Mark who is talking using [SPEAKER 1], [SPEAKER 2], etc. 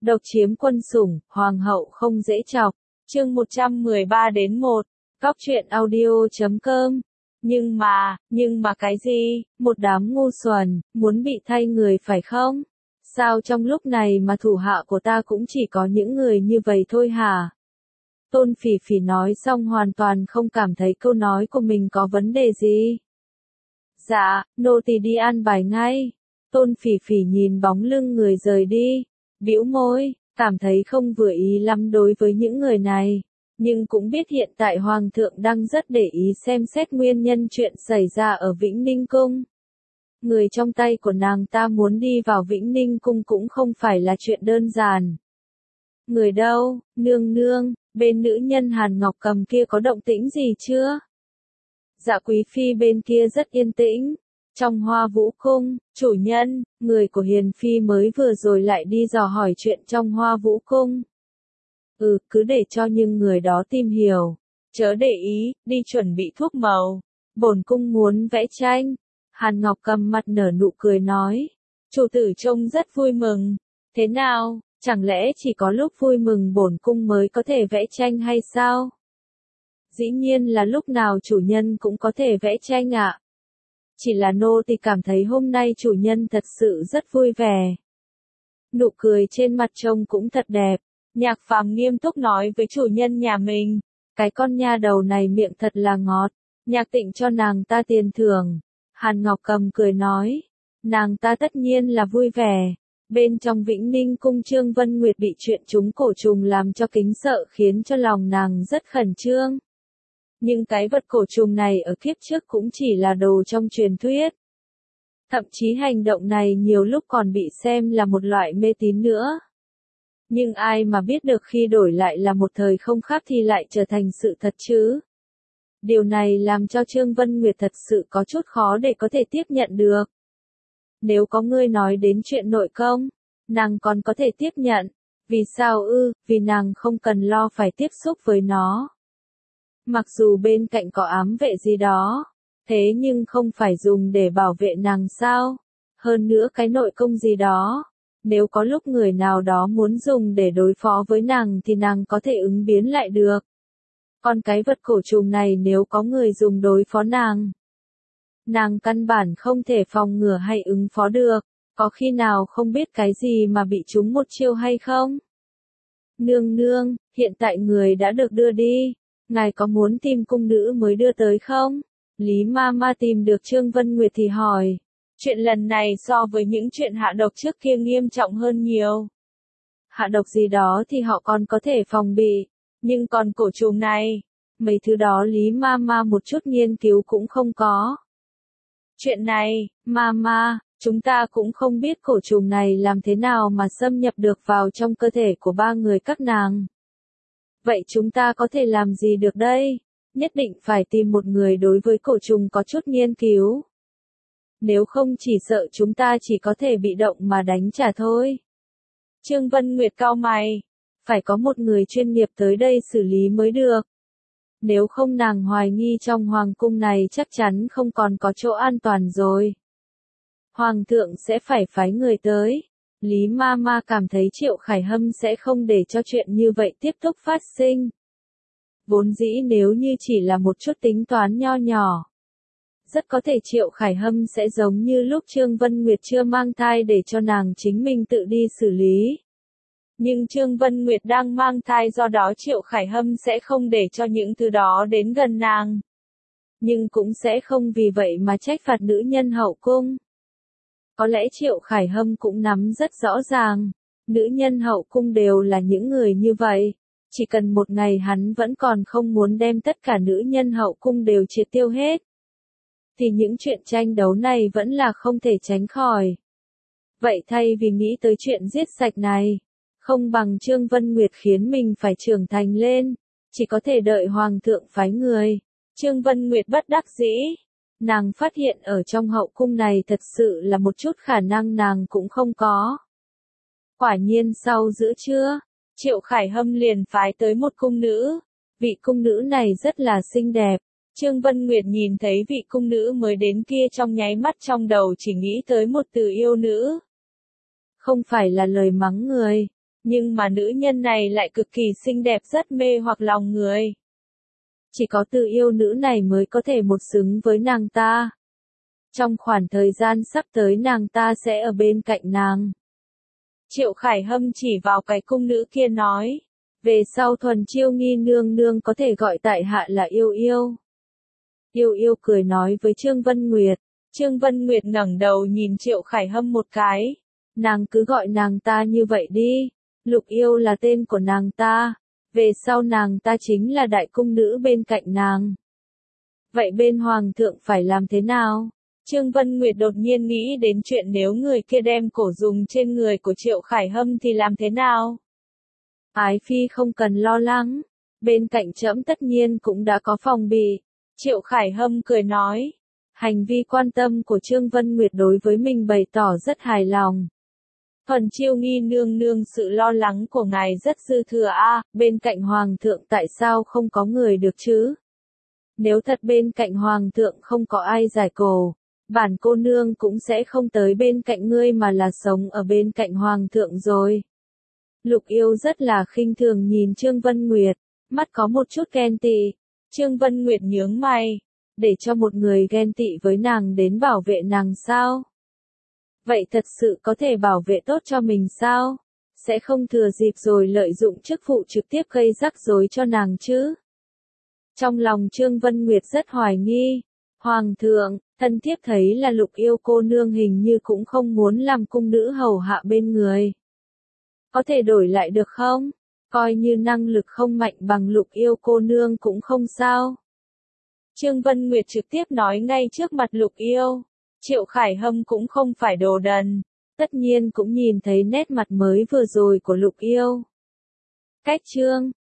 [SPEAKER 1] Độc chiếm quân sủng, hoàng hậu không dễ chọc. Chương 113-1. Góc truyện audio.com. Nhưng mà cái gì? Một đám ngu xuẩn, muốn bị thay người phải không? Sao trong lúc này mà thủ hạ của ta cũng chỉ có những người như vậy thôi hả? Tôn Phỉ Phỉ nói xong hoàn toàn không cảm thấy câu nói của mình có vấn đề gì. Dạ, nô tỳ đi an bài ngay. Tôn Phỉ Phỉ nhìn bóng lưng người rời đi, bĩu môi, cảm thấy không vừa ý lắm đối với những người này, nhưng cũng biết hiện tại Hoàng thượng đang rất để ý xem xét nguyên nhân chuyện xảy ra ở Vĩnh Ninh Cung. Người trong tay của nàng ta muốn đi vào Vĩnh Ninh Cung cũng không phải là chuyện đơn giản. Người đâu, nương nương, bên nữ nhân Hàn Ngọc Cầm kia có động tĩnh gì chưa? Dạ quý phi bên kia rất yên tĩnh. Trong Hoa Vũ Cung, chủ nhân, người của Hiền Phi mới vừa rồi lại đi dò hỏi chuyện trong Hoa Vũ Cung. Cứ để cho những người đó tìm hiểu. Chớ để ý, đi chuẩn bị thuốc màu. Bổn cung muốn vẽ tranh. Hàn Ngọc Cầm mặt nở nụ cười nói. Chủ tử trông rất vui mừng. Thế nào, chẳng lẽ chỉ có lúc vui mừng bổn cung mới có thể vẽ tranh hay sao? Dĩ nhiên là lúc nào chủ nhân cũng có thể vẽ tranh ạ. Chỉ là nô tỳ cảm thấy hôm nay chủ nhân thật sự rất vui vẻ. Nụ cười trên mặt trông cũng thật đẹp. Nhạc Phàm nghiêm túc nói với chủ nhân nhà mình. Cái con nha đầu này miệng thật là ngọt. Nhạc Tịnh cho nàng ta tiền thưởng. Hàn Ngọc Cầm cười nói. Nàng ta tất nhiên là vui vẻ. Bên trong Vĩnh Ninh Cung Trương Vân Nguyệt bị chuyện trúng cổ trùng làm cho kính sợ khiến cho lòng nàng rất khẩn trương. Nhưng cái vật cổ trùng này ở kiếp trước cũng chỉ là đồ trong truyền thuyết. Thậm chí hành động này nhiều lúc còn bị xem là một loại mê tín nữa. Nhưng ai mà biết được khi đổi lại là một thời không khác thì lại trở thành sự thật chứ. Điều này làm cho Trương Vân Nguyệt thật sự có chút khó để có thể tiếp nhận được. Nếu có người nói đến chuyện nội công, nàng còn có thể tiếp nhận. Vì sao ư? Vì nàng không cần lo phải tiếp xúc với nó. Mặc dù bên cạnh có ám vệ gì đó, thế nhưng không phải dùng để bảo vệ nàng sao? Hơn nữa cái nội công gì đó, nếu có lúc người nào đó muốn dùng để đối phó với nàng thì nàng có thể ứng biến lại được. Còn cái vật cổ trùng này nếu có người dùng đối phó nàng căn bản không thể phòng ngừa hay ứng phó được, có khi nào không biết cái gì mà bị trúng một chiêu hay không? Nương nương, hiện tại người đã được đưa đi. Ngài có muốn tìm cung nữ mới đưa tới không? Lý ma ma tìm được Trương Vân Nguyệt thì hỏi. Chuyện lần này so với những chuyện hạ độc trước kia nghiêm trọng hơn nhiều. Hạ độc gì đó thì họ còn có thể phòng bị. Nhưng còn cổ trùng này, mấy thứ đó Lý ma ma một chút nghiên cứu cũng không có. Chuyện này, ma, chúng ta cũng không biết cổ trùng này làm thế nào mà xâm nhập được vào trong cơ thể của ba người các nàng. Vậy chúng ta có thể làm gì được đây? Nhất định phải tìm một người đối với cổ trùng có chút nghiên cứu. Nếu không chỉ sợ chúng ta chỉ có thể bị động mà đánh trả thôi. Trương Vân Nguyệt cau mày. Phải có một người chuyên nghiệp tới đây xử lý mới được. Nếu không nàng hoài nghi trong hoàng cung này chắc chắn không còn có chỗ an toàn rồi. Hoàng thượng sẽ phải phái người tới. Lý ma ma cảm thấy Triệu Khải Hâm sẽ không để cho chuyện như vậy tiếp tục phát sinh. Vốn dĩ nếu như chỉ là một chút tính toán nho nhỏ, rất có thể Triệu Khải Hâm sẽ giống như lúc Trương Vân Nguyệt chưa mang thai để cho nàng chính mình tự đi xử lý. Nhưng Trương Vân Nguyệt đang mang thai do đó Triệu Khải Hâm sẽ không để cho những thứ đó đến gần nàng. Nhưng cũng sẽ không vì vậy mà trách phạt nữ nhân hậu cung. Có lẽ Triệu Khải Hâm cũng nắm rất rõ ràng, nữ nhân hậu cung đều là những người như vậy, chỉ cần một ngày hắn vẫn còn không muốn đem tất cả nữ nhân hậu cung đều triệt tiêu hết, thì những chuyện tranh đấu này vẫn là không thể tránh khỏi. Vậy thay vì nghĩ tới chuyện giết sạch này, không bằng Trương Vân Nguyệt khiến mình phải trưởng thành lên, chỉ có thể đợi Hoàng thượng phái người. Trương Vân Nguyệt bất đắc dĩ. Nàng phát hiện ở trong hậu cung này thật sự là một chút khả năng nàng cũng không có. Quả nhiên sau giữa trưa, Triệu Khải Hâm liền phái tới một cung nữ. Vị cung nữ này rất là xinh đẹp. Trương Vân Nguyệt nhìn thấy vị cung nữ mới đến kia trong nháy mắt trong đầu chỉ nghĩ tới một từ yêu nữ. Không phải là lời mắng người, Nhưng mà nữ nhân này lại cực kỳ xinh đẹp rất mê hoặc lòng người. Chỉ có từ yêu nữ này mới có thể một xứng với nàng ta. Trong khoảng thời gian sắp tới nàng ta sẽ ở bên cạnh nàng. Triệu Khải Hâm chỉ vào cái cung nữ kia nói. Về sau Thuần Chiêu Nghi nương nương có thể gọi tại hạ là yêu yêu. Yêu yêu cười nói với Trương Vân Nguyệt. Trương Vân Nguyệt ngẩng đầu nhìn Triệu Khải Hâm một cái. Nàng cứ gọi nàng ta như vậy đi. Lục yêu là tên của nàng ta. Về sau nàng ta chính là đại cung nữ bên cạnh nàng. Vậy bên hoàng thượng phải làm thế nào? Trương Vân Nguyệt đột nhiên nghĩ đến chuyện nếu người kia đem cổ dùng trên người của Triệu Khải Hâm thì làm thế nào? Ái phi không cần lo lắng. Bên cạnh trẫm tất nhiên cũng đã có phòng bị. Triệu Khải Hâm cười nói. Hành vi quan tâm của Trương Vân Nguyệt đối với mình bày tỏ rất hài lòng. Thuần Chiêu Nghi nương nương sự lo lắng của ngài rất dư thừa bên cạnh hoàng thượng tại sao không có người được chứ? Nếu thật bên cạnh hoàng thượng không có ai giải cổ, bản cô nương cũng sẽ không tới bên cạnh ngươi mà là sống ở bên cạnh hoàng thượng rồi. Lục yêu rất là khinh thường nhìn Trương Vân Nguyệt, mắt có một chút ghen tị. Trương Vân Nguyệt nhướng mày, để cho một người ghen tị với nàng đến bảo vệ nàng sao? Vậy thật sự có thể bảo vệ tốt cho mình sao? Sẽ không thừa dịp rồi lợi dụng chức vụ trực tiếp gây rắc rối cho nàng chứ? Trong lòng Trương Vân Nguyệt rất hoài nghi. Hoàng thượng, thân thiếp thấy là Lục yêu cô nương hình như cũng không muốn làm cung nữ hầu hạ bên người. Có thể đổi lại được không? Coi như năng lực không mạnh bằng Lục yêu cô nương cũng không sao. Trương Vân Nguyệt trực tiếp nói ngay trước mặt Lục yêu. Triệu Khải Hâm cũng không phải đồ đần. Tất nhiên cũng nhìn thấy nét mặt mới vừa rồi của Lục yêu. Cách chương